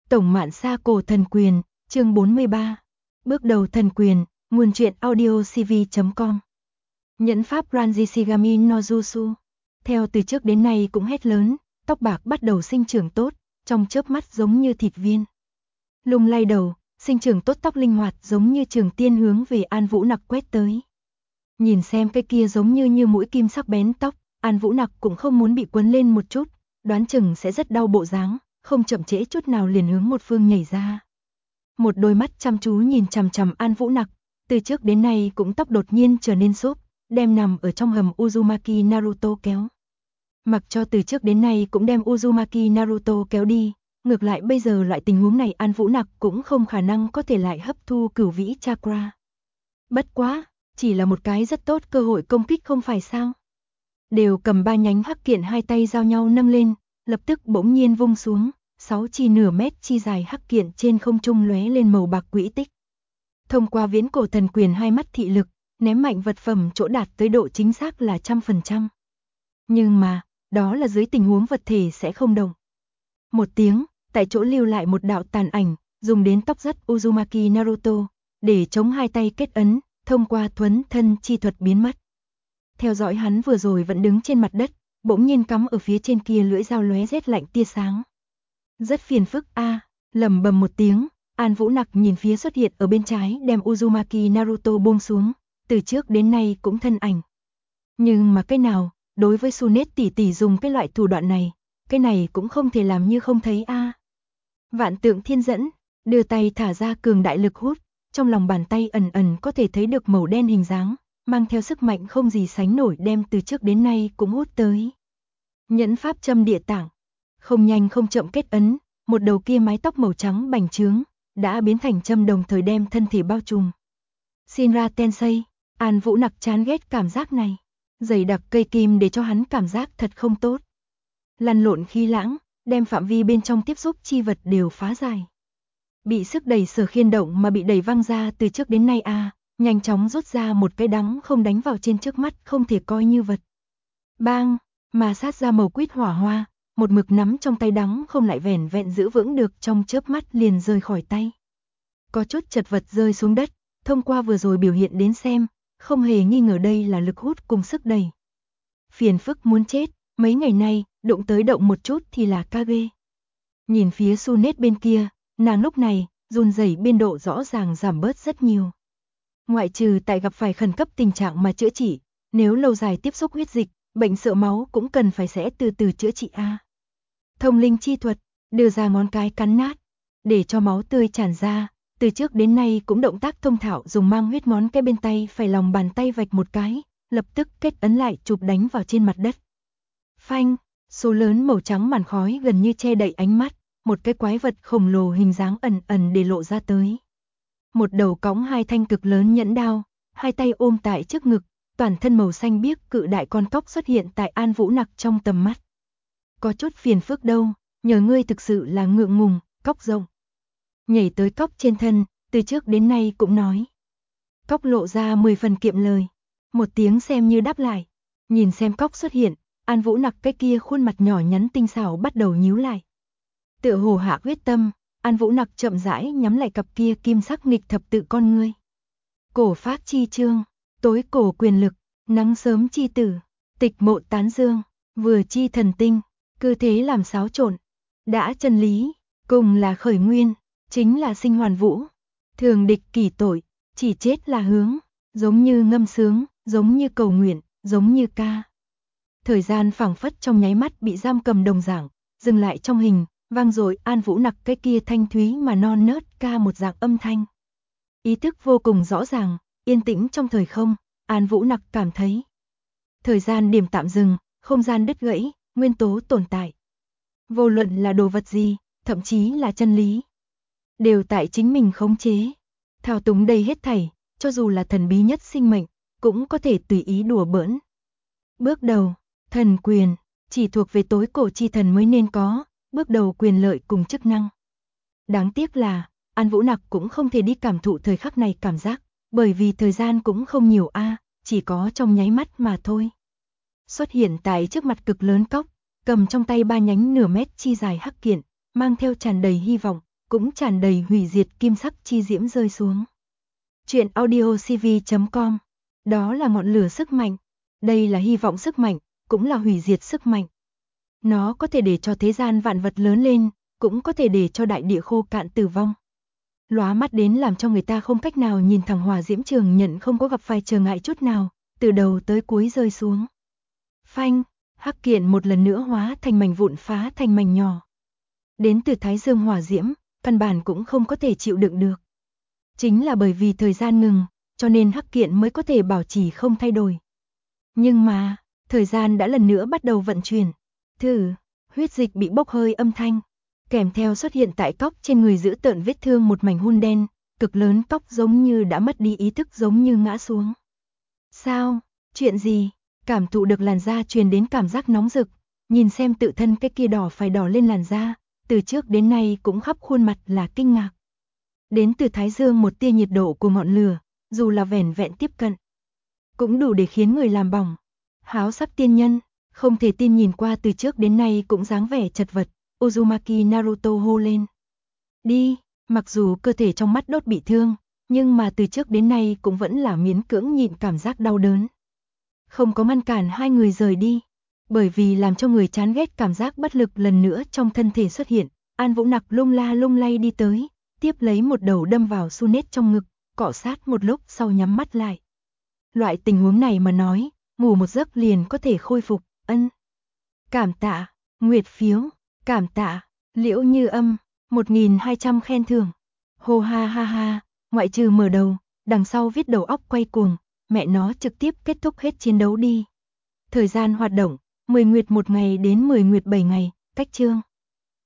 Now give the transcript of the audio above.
Tổng mạn sa cổ thần quyền, chương 43. Bước đầu thần quyền, nguồn truyện audio cv.com. Nhẫn pháp Ranji Shigami no Jutsu. Theo từ trước đến nay cũng hét lớn, tóc bạc bắt đầu sinh trưởng tốt, trong chớp mắt giống như thịt viên. Lung lay đầu, sinh trưởng tốt tóc linh hoạt giống như trường tiên hướng về An Vũ Nặc quét tới. Nhìn xem cái kia giống như mũi kim sắc bén tóc, An Vũ Nặc cũng không muốn bị quấn lên một chút, đoán chừng sẽ rất đau bộ dáng, không chậm trễ chút nào liền hướng một phương nhảy ra. Một đôi mắt chăm chú nhìn chằm chằm An Vũ Nặc, từ trước đến nay cũng tóc đột nhiên trở nên xốp, đem nằm ở trong hầm Uzumaki Naruto kéo. Mặc cho từ trước đến nay cũng đem Uzumaki Naruto kéo đi, ngược lại bây giờ loại tình huống này An Vũ Nặc cũng không khả năng có thể lại hấp thu cửu vĩ chakra. Bất quá, chỉ là một cái rất tốt cơ hội công kích không phải sao? Đều cầm ba nhánh hắc kiện hai tay giao nhau nâng lên, lập tức bỗng nhiên vung xuống, 6 chi nửa mét chi dài hắc kiện trên không trung lóe lên màu bạc quỹ tích. Thông qua viễn cổ thần quyền hai mắt thị lực, ném mạnh vật phẩm chỗ đạt tới độ chính xác là 100%. Nhưng mà, đó là dưới tình huống vật thể sẽ không động. Một tiếng, tại chỗ lưu lại một đạo tàn ảnh, dùng đến tóc dắt Uzumaki Naruto, để chống hai tay kết ấn, thông qua thuấn thân chi thuật biến mất. Theo dõi hắn vừa rồi vẫn đứng trên mặt đất, bỗng nhiên cắm ở phía trên kia lưỡi dao lóe rét lạnh tia sáng. Rất phiền phức a, lẩm bẩm một tiếng, An Vũ Nặc nhìn phía xuất hiện ở bên trái đem Uzumaki Naruto buông xuống, từ trước đến nay cũng thân ảnh. Nhưng mà cái nào, đối với Sunet tỷ tỷ dùng cái loại thủ đoạn này, cái này cũng không thể làm như không thấy a. Vạn tượng thiên dẫn, đưa tay thả ra cường đại lực hút, trong lòng bàn tay ẩn ẩn có thể thấy được màu đen hình dáng, mang theo sức mạnh không gì sánh nổi đem từ trước đến nay cũng hút tới. Nhẫn pháp châm địa tạng, không nhanh không chậm kết ấn, một đầu kia mái tóc màu trắng bành trướng, đã biến thành châm đồng thời đem thân thể bao trùm. Shinra Tensei, An Vũ Nặc chán ghét cảm giác này, dày đặc cây kim để cho hắn cảm giác thật không tốt. Lăn lộn khí lãng, đem phạm vi bên trong tiếp xúc chi vật đều phá giải. Bị sức đẩy sở khiên động mà bị đẩy văng ra từ trước đến nay nhanh chóng rút ra một cái đắng không đánh vào trên trước mắt không thể coi như vật. Bang, mà sát ra màu quýt hỏa hoa, một mực nắm trong tay đắng không lại vẻn vẹn giữ vững được trong chớp mắt liền rơi khỏi tay. Có chút chật vật rơi xuống đất, thông qua vừa rồi biểu hiện đến xem, không hề nghi ngờ đây là lực hút cùng sức đẩy. Phiền phức muốn chết, mấy ngày nay, đụng tới động một chút thì là Kage. Nhìn phía Sunet bên kia, nàng lúc này, run rẩy biên độ rõ ràng giảm bớt rất nhiều. Ngoại trừ tại gặp phải khẩn cấp tình trạng mà chữa trị, nếu lâu dài tiếp xúc huyết dịch, bệnh sợ máu cũng cần phải sẽ từ từ chữa trị Thông linh chi thuật, đưa ra ngón cái cắn nát, để cho máu tươi tràn ra, từ trước đến nay cũng động tác thông thạo dùng mang huyết ngón cái bên tay phải lòng bàn tay vạch một cái, lập tức kết ấn lại chụp đánh vào trên mặt đất. Phanh, số lớn màu trắng màn khói gần như che đậy ánh mắt, một cái quái vật khổng lồ hình dáng ẩn ẩn để lộ ra tới. Một đầu cõng hai thanh cực lớn nhẫn đao, hai tay ôm tại trước ngực, toàn thân màu xanh biếc cự đại con cóc xuất hiện tại An Vũ Nặc trong tầm mắt. Có chút phiền phức đâu, nhờ ngươi thực sự là ngượng ngùng, cóc rộng. Nhảy tới cóc trên thân, từ trước đến nay cũng nói. Cóc lộ ra 10 phần kiệm lời, một tiếng xem như đáp lại. Nhìn xem cóc xuất hiện, An Vũ Nặc cái kia khuôn mặt nhỏ nhắn tinh xảo bắt đầu nhíu lại. Tựa hồ hạ quyết tâm, An Vũ Nặc chậm rãi nhắm lại cặp kia kim sắc nghịch thập tự con ngươi. Cổ phác chi chương, tối cổ quyền lực, nắng sớm chi tử, tịch mộ tán dương, vừa chi thần tinh, cứ thế làm xáo trộn. Đã chân lý, cùng là khởi nguyên, chính là sinh hoàn vũ. Thường địch kỷ tội, chỉ chết là hướng, giống như ngâm sướng, giống như cầu nguyện, giống như ca. Thời gian phảng phất trong nháy mắt bị giam cầm đồng dạng, dừng lại trong hình, vang dội An Vũ Nặc cái kia thanh thúy mà non nớt ca một dạng âm thanh. Ý thức vô cùng rõ ràng, yên tĩnh trong thời không, An Vũ Nặc cảm thấy. Thời gian điểm tạm dừng, không gian đứt gãy, nguyên tố tồn tại. Vô luận là đồ vật gì, thậm chí là chân lý, đều tại chính mình khống chế. Thao túng đây hết thảy, cho dù là thần bí nhất sinh mệnh, cũng có thể tùy ý đùa bỡn. Bước đầu, thần quyền, chỉ thuộc về tối cổ chi thần mới nên có, bước đầu quyền lợi cùng chức năng. Đáng tiếc là, An Vũ Nặc cũng không thể đi cảm thụ thời khắc này cảm giác, bởi vì thời gian cũng không nhiều chỉ có trong nháy mắt mà thôi. Xuất hiện tại trước mặt cực lớn cóc, cầm trong tay ba nhánh nửa mét chi dài hắc kiện, mang theo tràn đầy hy vọng, cũng tràn đầy hủy diệt kim sắc chi diễm rơi xuống. Chuyện audio cv.com. Đó là ngọn lửa sức mạnh. Đây là hy vọng sức mạnh, cũng là hủy diệt sức mạnh. Nó có thể để cho thế gian vạn vật lớn lên, cũng có thể để cho đại địa khô cạn tử vong. Lóa mắt đến làm cho người ta không cách nào nhìn thẳng hỏa diễm trường nhận không có gặp phải trở ngại chút nào, từ đầu tới cuối rơi xuống. Phanh, hắc kiện một lần nữa hóa thành mảnh vụn phá thành mảnh nhỏ. Đến từ thái dương hỏa diễm, căn bản cũng không có thể chịu đựng được. Chính là bởi vì thời gian ngừng, cho nên hắc kiện mới có thể bảo trì không thay đổi. Nhưng mà, thời gian đã lần nữa bắt đầu vận chuyển. Thử, huyết dịch bị bốc hơi âm thanh, kèm theo xuất hiện tại cóc trên người giữ tợn vết thương một mảnh hun đen, cực lớn cóc giống như đã mất đi ý thức giống như ngã xuống. Sao? Chuyện gì? Cảm thụ được làn da truyền đến cảm giác nóng rực, nhìn xem tự thân cái kia đỏ phải đỏ lên làn da, từ trước đến nay cũng khắp khuôn mặt là kinh ngạc. Đến từ thái dương một tia nhiệt độ của ngọn lửa, dù là vẻn vẹn tiếp cận, cũng đủ để khiến người làm bỏng. Háo sắc tiên nhân, không thể tin nhìn qua từ trước đến nay cũng dáng vẻ chật vật, Uzumaki Naruto hô lên. Đi, mặc dù cơ thể trong mắt đốt bị thương, nhưng mà từ trước đến nay cũng vẫn là miễn cưỡng nhịn cảm giác đau đớn. Không có ngăn cản hai người rời đi, bởi vì làm cho người chán ghét cảm giác bất lực lần nữa trong thân thể xuất hiện, An Vũ Nặc lung la lung lay đi tới, tiếp lấy một đầu đâm vào Sunet trong ngực, cọ sát một lúc sau nhắm mắt lại. Loại tình huống này mà nói, ngủ một giấc liền có thể khôi phục, ân. Cảm tạ, nguyệt phiếu, cảm tạ, Liễu Như Âm, 1200 khen thưởng. Hô ha ha ha, ngoại trừ mở đầu, đằng sau viết đầu óc quay cuồng, mẹ nó trực tiếp kết thúc hết chiến đấu đi. Thời gian hoạt động, 10 nguyệt 1 ngày đến 10 nguyệt 7 ngày, cách chương.